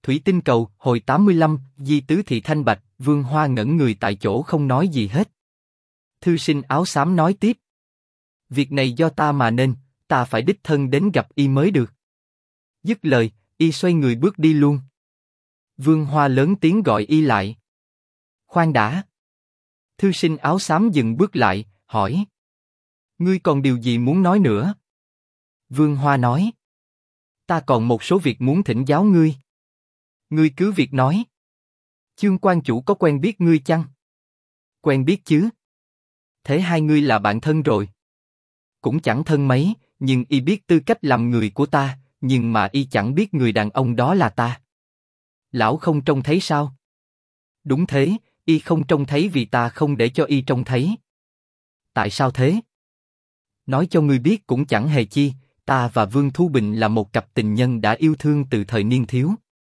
Thủy tinh cầu, hồi 85, Di Tứ Thị Thanh Bạch, Vương Hoa ngẩn người tại chỗ không nói gì hết. Thư sinh áo xám nói tiếp. Việc này do ta mà nên, ta phải đích thân đến gặp y mới được. Dứt lời, y xoay người bước đi luôn. Vương Hoa lớn tiếng gọi y lại. Khoan đã. Thư sinh áo xám dừng bước lại, hỏi. Ngươi còn điều gì muốn nói nữa? Vương Hoa nói. Ta còn một số việc muốn thỉnh giáo ngươi. Ngươi cứ việc nói. Chương quan chủ có quen biết ngươi chăng? Quen biết chứ. Thế hai ngươi là bạn thân rồi. Cũng chẳng thân mấy, nhưng y biết tư cách làm người của ta, nhưng mà y chẳng biết người đàn ông đó là ta. Lão không trông thấy sao? Đúng thế, y không trông thấy vì ta không để cho y trông thấy. Tại sao thế? Nói cho ngươi biết cũng chẳng hề chi, ta và Vương Thu Bình là một cặp tình nhân đã yêu thương từ thời niên thiếu.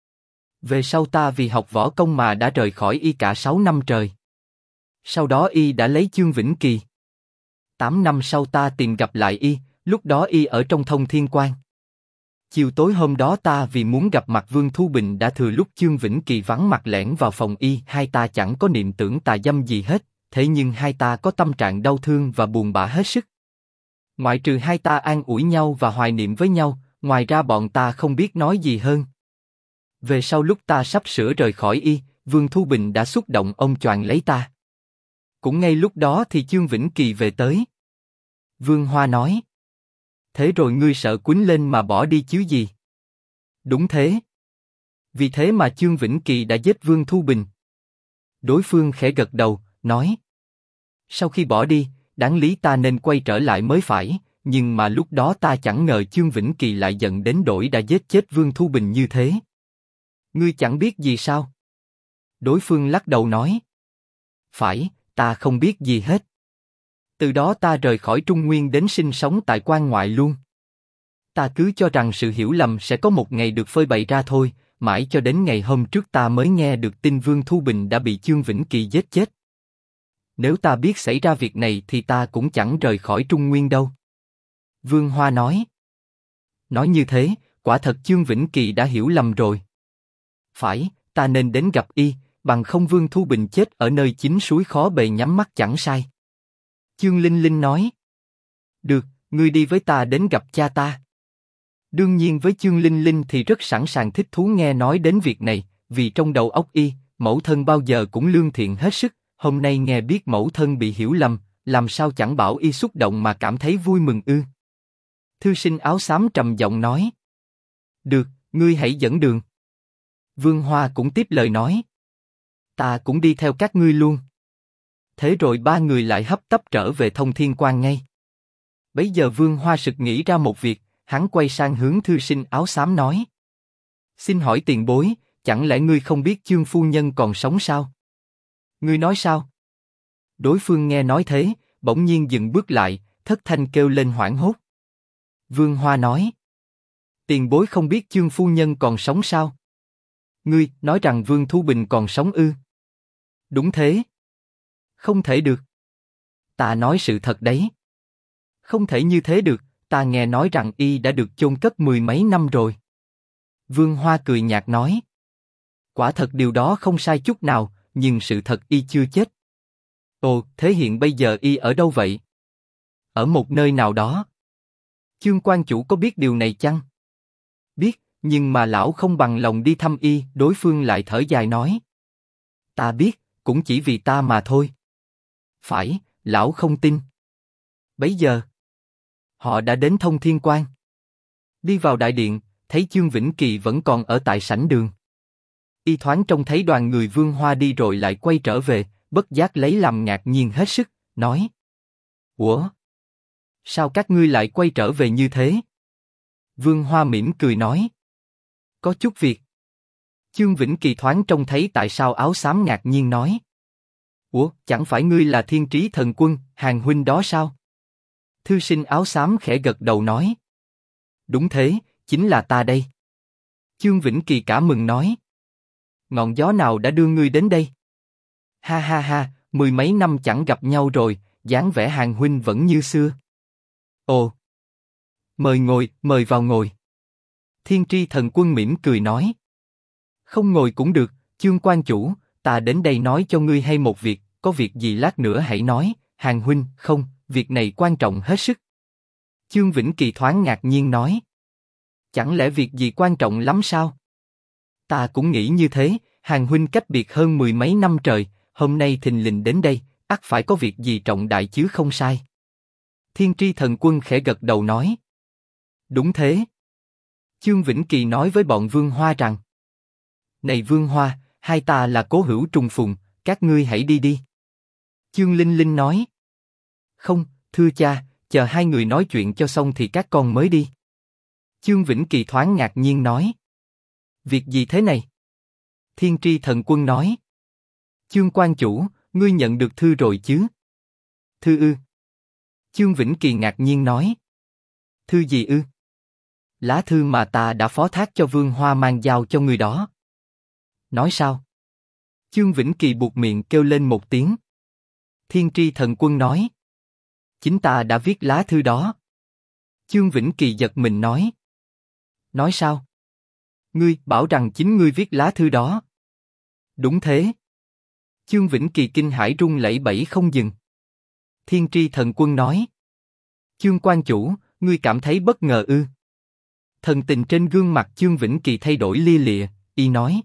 Về sau ta vì học võ công mà đã rời khỏi y cả 6 năm trời. Sau đó y đã lấy Chương Vĩnh Kỳ. 8 năm sau ta tìm gặp lại y, lúc đó y ở trong Thông Thiên Quan. Chiều tối hôm đó ta vì muốn gặp mặt Vương Thu Bình đã thừa lúc Chương Vĩnh Kỳ vắng mặt lẻn vào phòng y, hai ta chẳng có niệm tưởng tà dâm gì hết, thế nhưng hai ta có tâm trạng đau thương và buồn bã hết sức. Ngoại trừ hai ta an ủi nhau và hoài niệm với nhau, ngoài ra bọn ta không biết nói gì hơn. Về sau lúc ta sắp sửa rời khỏi y, Vương Thu Bình đã xúc động ôm choàng lấy ta. Cũng ngay lúc đó thì Chương Vĩnh Kỳ về tới. Vương Hoa nói. Thế rồi ngươi sợ quýnh lên mà bỏ đi chứ gì? Đúng thế. Vì thế mà Chương Vĩnh Kỳ đã giết Vương Thu Bình. Đối phương khẽ gật đầu, nói. Sau khi bỏ đi, đáng lý ta nên quay trở lại mới phải, nhưng mà lúc đó ta chẳng ngờ Chương Vĩnh Kỳ lại giận đến đổi đã giết chết Vương Thu Bình như thế. Ngươi chẳng biết gì sao? Đối phương lắc đầu nói. Phải, ta không biết gì hết. Từ đó ta rời khỏi Trung Nguyên đến sinh sống tại quan ngoại luôn. Ta cứ cho rằng sự hiểu lầm sẽ có một ngày được phơi bày ra thôi, mãi cho đến ngày hôm trước ta mới nghe được tin Vương Thu Bình đã bị Chương Vĩnh Kỳ giết chết. Nếu ta biết xảy ra việc này thì ta cũng chẳng rời khỏi Trung Nguyên đâu. Vương Hoa nói. Nói như thế, quả thật Chương Vĩnh Kỳ đã hiểu lầm rồi. Phải, ta nên đến gặp y, bằng không Vương Thu Bình chết ở nơi chính suối khó bề nhắm mắt chẳng sai. Chương Linh Linh nói. Được, ngươi đi với ta đến gặp cha ta. Đương nhiên với Chương Linh Linh thì rất sẵn sàng thích thú nghe nói đến việc này, vì trong đầu óc y, mẫu thân bao giờ cũng lương thiện hết sức, hôm nay nghe biết mẫu thân bị hiểu lầm, làm sao chẳng bảo y xúc động mà cảm thấy vui mừng ư. Thư sinh áo xám trầm giọng nói. Được, ngươi hãy dẫn đường. Vương Hoa cũng tiếp lời nói. Ta cũng đi theo các ngươi luôn. Thế rồi ba người lại hấp tấp trở về Thông Thiên Quan ngay. Bấy giờ Vương Hoa sực nghĩ ra một việc, hắn quay sang hướng thư sinh áo xám nói. Xin hỏi tiền bối, chẳng lẽ ngươi không biết Chương phu nhân còn sống sao? Ngươi nói sao? Đối phương nghe nói thế, bỗng nhiên dừng bước lại, thất thanh kêu lên hoảng hốt. Vương Hoa nói. Tiền bối không biết Chương phu nhân còn sống sao? Ngươi nói rằng Vương Thu Bình còn sống ư? Đúng thế. Không thể được. Ta nói sự thật đấy. Không thể như thế được, ta nghe nói rằng y đã được chôn cất 10 mấy năm rồi. Vương Hoa cười nhạt nói. Quả thật điều đó không sai chút nào, nhưng sự thật y chưa chết. Ồ, thế hiện bây giờ y ở đâu vậy? Ở một nơi nào đó. Chương quan chủ có biết điều này chăng? Biết, nhưng mà lão không bằng lòng đi thăm y. Đối phương lại thở dài nói. Ta biết, cũng chỉ vì ta mà thôi. Phải, lão không tin. Bấy giờ, họ đã đến Thông Thiên Quan. Đi vào đại điện, thấy Chương Vĩnh Kỳ vẫn còn ở tại sảnh đường. Y thoáng trông thấy đoàn người Vương Hoa đi rồi lại quay trở về, bất giác lấy làm ngạc nhiên hết sức, nói. Ủa? Sao các ngươi lại quay trở về như thế? Vương Hoa mỉm cười nói. Có chút việc. Chương Vĩnh Kỳ thoáng trông thấy tại sao áo xám ngạc nhiên nói. Ủa, chẳng phải ngươi là Thiên Trí Thần Quân, Hàn huynh đó sao? Thư sinh áo xám khẽ gật đầu nói. Đúng thế, chính là ta đây. Chương Vĩnh Kỳ cả mừng nói. Ngọn gió nào đã đưa ngươi đến đây? Ha ha ha, 10 mấy năm chẳng gặp nhau rồi, dáng vẻ Hàn huynh vẫn như xưa. Ồ. Mời ngồi, mời vào ngồi. Thiên Tri Thần Quân mỉm cười nói. Không ngồi cũng được, Chương quan chủ, ta đến đây nói cho ngươi hay một việc, có việc gì lát nữa hãy nói, Hàn huynh, không, việc này quan trọng hết sức. Chương Vĩnh Kỳ thoáng ngạc nhiên nói. Chẳng lẽ việc gì quan trọng lắm sao? Ta cũng nghĩ như thế, Hàn huynh cách biệt hơn mười mấy năm trời, hôm nay thình lình đến đây, ắt phải có việc gì trọng đại chứ không sai. Thiên Tri Thần Quân khẽ gật đầu nói. Đúng thế. Chương Vĩnh Kỳ nói với bọn Vương Hoa rằng. Này Vương Hoa, hai ta là cố hữu trùng phùng, các ngươi hãy đi đi. Chương Linh Linh nói. Không, thưa cha, chờ hai người nói chuyện cho xong thì các con mới đi. Chương Vĩnh Kỳ thoáng ngạc nhiên nói. Việc gì thế này? Thiên Tri Thần Quân nói. Chương quan chủ, ngươi nhận được thư rồi chứ? Thư ư? Chương Vĩnh Kỳ ngạc nhiên nói. Thư gì ư? Lá thư mà ta đã phó thác cho Vương Hoa mang giao cho người đó. Nói sao? Chương Vĩnh Kỳ buột miệng kêu lên một tiếng. Thiên Tri Thần Quân nói. Chính ta đã viết lá thư đó. Chương Vĩnh Kỳ giật mình nói. Nói sao? Ngươi bảo rằng chính ngươi viết lá thư đó. Đúng thế. Chương Vĩnh Kỳ kinh hãi run lẩy bẩy không dừng. Thiên Tri Thần Quân nói. Chương quan chủ, ngươi cảm thấy bất ngờ ư? Thần tình trên gương mặt Chương Vĩnh Kỳ thay đổi lia lịa, y nói.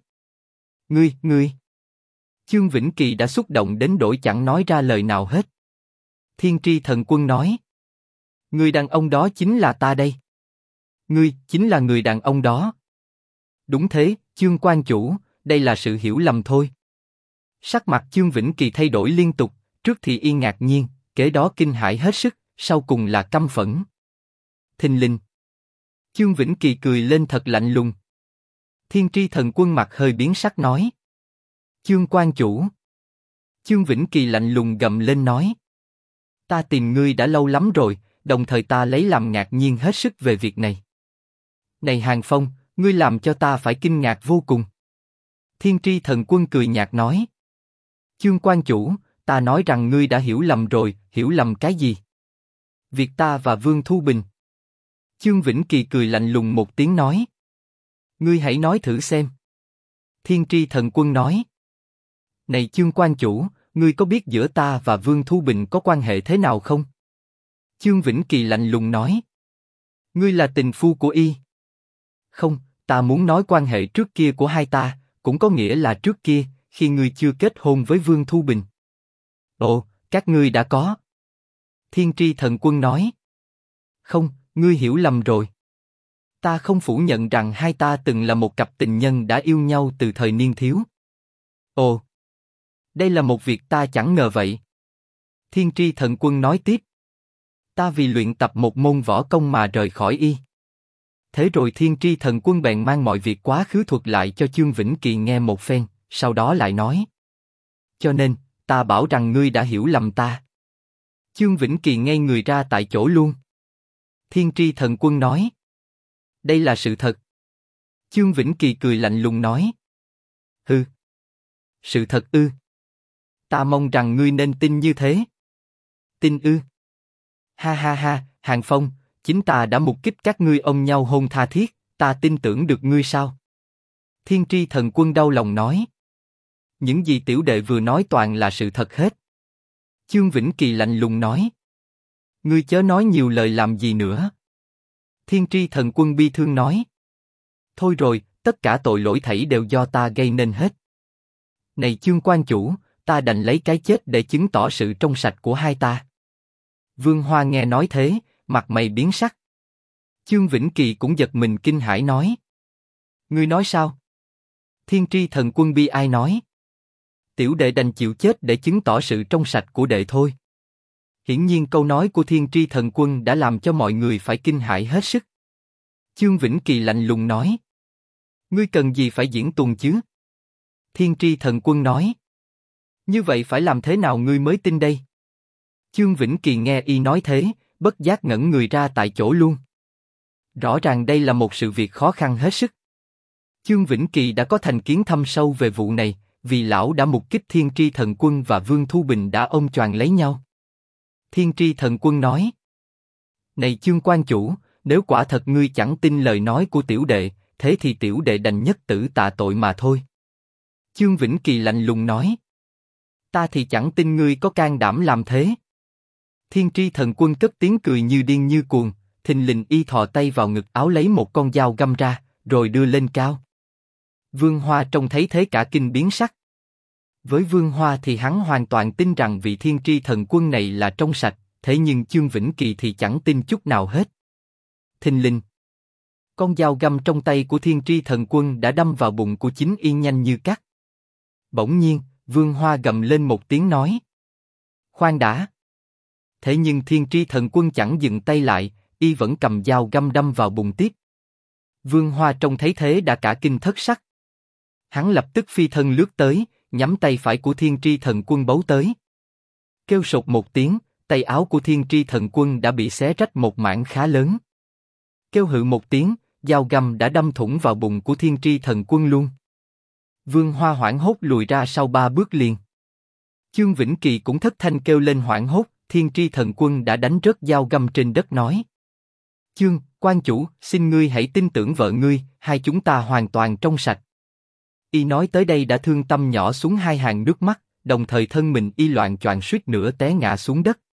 Ngươi. Chương Vĩnh Kỳ đã xúc động đến nỗi chẳng nói ra lời nào hết. Thiên Tri Thần Quân nói. Người đàn ông đó chính là ta đây. Ngươi chính là người đàn ông đó. Đúng thế, Chương quan chủ, đây là sự hiểu lầm thôi. Sắc mặt Chương Vĩnh Kỳ thay đổi liên tục, trước thì y ngạc nhiên, kế đó kinh hãi hết sức, sau cùng là căm phẫn. Thình lình. Chương Vĩnh Kỳ cười lên thật lạnh lùng. Thiên Tri Thần Quân mặt hơi biến sắc nói. Chương quan chủ. Chương Vĩnh Kỳ lạnh lùng gầm lên nói. Ta tìm ngươi đã lâu lắm rồi, đồng thời ta lấy làm ngạc nhiên hết sức về việc này. Này Hàn Phong, ngươi làm cho ta phải kinh ngạc vô cùng. Thiên Tri Thần Quân cười nhạt nói. Chương quan chủ, ta nói rằng ngươi đã hiểu lầm rồi, hiểu lầm cái gì? Việc ta và Vương Thu Bình. Chương Vĩnh Kỳ cười lạnh lùng một tiếng nói. Ngươi hãy nói thử xem. Thiên Tri Thần Quân nói. Này Chương quan chủ, ngươi có biết giữa ta và Vương Thu Bình có quan hệ thế nào không? Chương Vĩnh Kỳ lạnh lùng nói. Ngươi là tình phu của y. Không, ta muốn nói quan hệ trước kia của hai ta, cũng có nghĩa là trước kia, khi ngươi chưa kết hôn với Vương Thu Bình. Ồ, các ngươi đã có. Thiên Tri Thần Quân nói. Không, ngươi hiểu lầm rồi. Ta không phủ nhận rằng hai ta từng là một cặp tình nhân đã yêu nhau từ thời niên thiếu. Ồ, đây là một việc ta chẳng ngờ vậy. Thiên Tri Thần Quân nói tiếp. Ta vì luyện tập một môn võ công mà rời khỏi y. Thế rồi Thiên Tri Thần Quân bèn mang mọi việc quá khứ thuật lại cho Chương Vĩnh Kỳ nghe một phen, sau đó lại nói. Cho nên, ta bảo rằng ngươi đã hiểu lầm ta. Chương Vĩnh Kỳ ngây người ra tại chỗ luôn. Thiên Tri Thần Quân nói. Đây là sự thật. Chương Vĩnh Kỳ cười lạnh lùng nói. Hừ. Sự thật ư? Ta mong rằng ngươi nên tin như thế. Tin ư? Ha ha ha, Hàn Phong, chính ta đã mục kích các ngươi ôm nhau hôn tha thiết, ta tin tưởng được ngươi sao? Thiên Tri Thần Quân đau lòng nói. Những gì tiểu đệ vừa nói toàn là sự thật hết. Chương Vĩnh Kỳ lạnh lùng nói. Ngươi chớ nói nhiều lời làm gì nữa. Thiên Tri Thần Quân bi thương nói. Thôi rồi, tất cả tội lỗi thảy đều do ta gây nên hết. Này Chương quan chủ, ta đành lấy cái chết để chứng tỏ sự trong sạch của hai ta. Vương Hoa nghe nói thế, mặt mày biến sắc. Chương Vĩnh Kỳ cũng giật mình kinh hãi nói. Ngươi nói sao? Thiên Tri Thần Quân bi ai nói. Tiểu đệ đành chịu chết để chứng tỏ sự trong sạch của đệ thôi. Hiển nhiên câu nói của Thiên Tri Thần Quân đã làm cho mọi người phải kinh hãi hết sức. Chương Vĩnh Kỳ lạnh lùng nói. Ngươi cần gì phải diễn tuồng chứ? Thiên Tri Thần Quân nói. Như vậy phải làm thế nào ngươi mới tin đây? Chương Vĩnh Kỳ nghe y nói thế, bất giác ngẩn người ra tại chỗ luôn. Rõ ràng đây là một sự việc khó khăn hết sức. Chương Vĩnh Kỳ đã có thành kiến thâm sâu về vụ này, vì lão đã mục kích Thiên Tri Thần Quân và Vương Thu Bình đã ôm choàng lấy nhau. Thiên Tri Thần Quân nói. Này Chương quan chủ, nếu quả thật ngươi chẳng tin lời nói của tiểu đệ, thế thì tiểu đệ đành nhất tử tạ tội mà thôi. Chương Vĩnh Kỳ lạnh lùng nói. Ta thì chẳng tin ngươi có can đảm làm thế. Thiên Tri Thần Quân cất tiếng cười như điên như cuồng, thình lình y thò tay vào ngực áo lấy một con dao găm ra, rồi đưa lên cao. Vương Hoa trông thấy thế cả kinh biến sắc. Với Vương Hoa thì hắn hoàn toàn tin rằng vị Thiên Tri Thần Quân này là trong sạch, thế nhưng Chương Vĩnh Kỳ thì chẳng tin chút nào hết. Thình lình, con dao găm trong tay của Thiên Tri Thần Quân đã đâm vào bụng của chính y nhanh như cắt. Bỗng nhiên, Vương Hoa gầm lên một tiếng nói. Khoan đã! Thế nhưng Thiên Tri Thần Quân chẳng dừng tay lại, y vẫn cầm dao găm đâm vào bụng tiếp. Vương Hoa trông thấy thế đã cả kinh thất sắc. Hắn lập tức phi thân lướt tới, nhắm tay phải của Thiên Tri Thần Quân bấu tới. Kêu sột một tiếng, tay áo của Thiên Tri Thần Quân đã bị xé rách một mảng khá lớn. Kêu hự một tiếng, dao găm đã đâm thủng vào bụng của Thiên Tri Thần Quân luôn. Vương Hoa hoảng hốt lùi ra sau 3 bước liền. Chương Vĩnh Kỳ cũng thất thanh kêu lên hoảng hốt, Thiên Tri Thần Quân đã đánh rớt dao găm trên đất nói. Chương, quan chủ, xin ngươi hãy tin tưởng vợ ngươi, hai chúng ta hoàn toàn trong sạch. Y nói tới đây đã thương tâm nhỏ xuống 2 hàng nước mắt, đồng thời thân mình y loạng choạng suýt nữa té ngã xuống đất.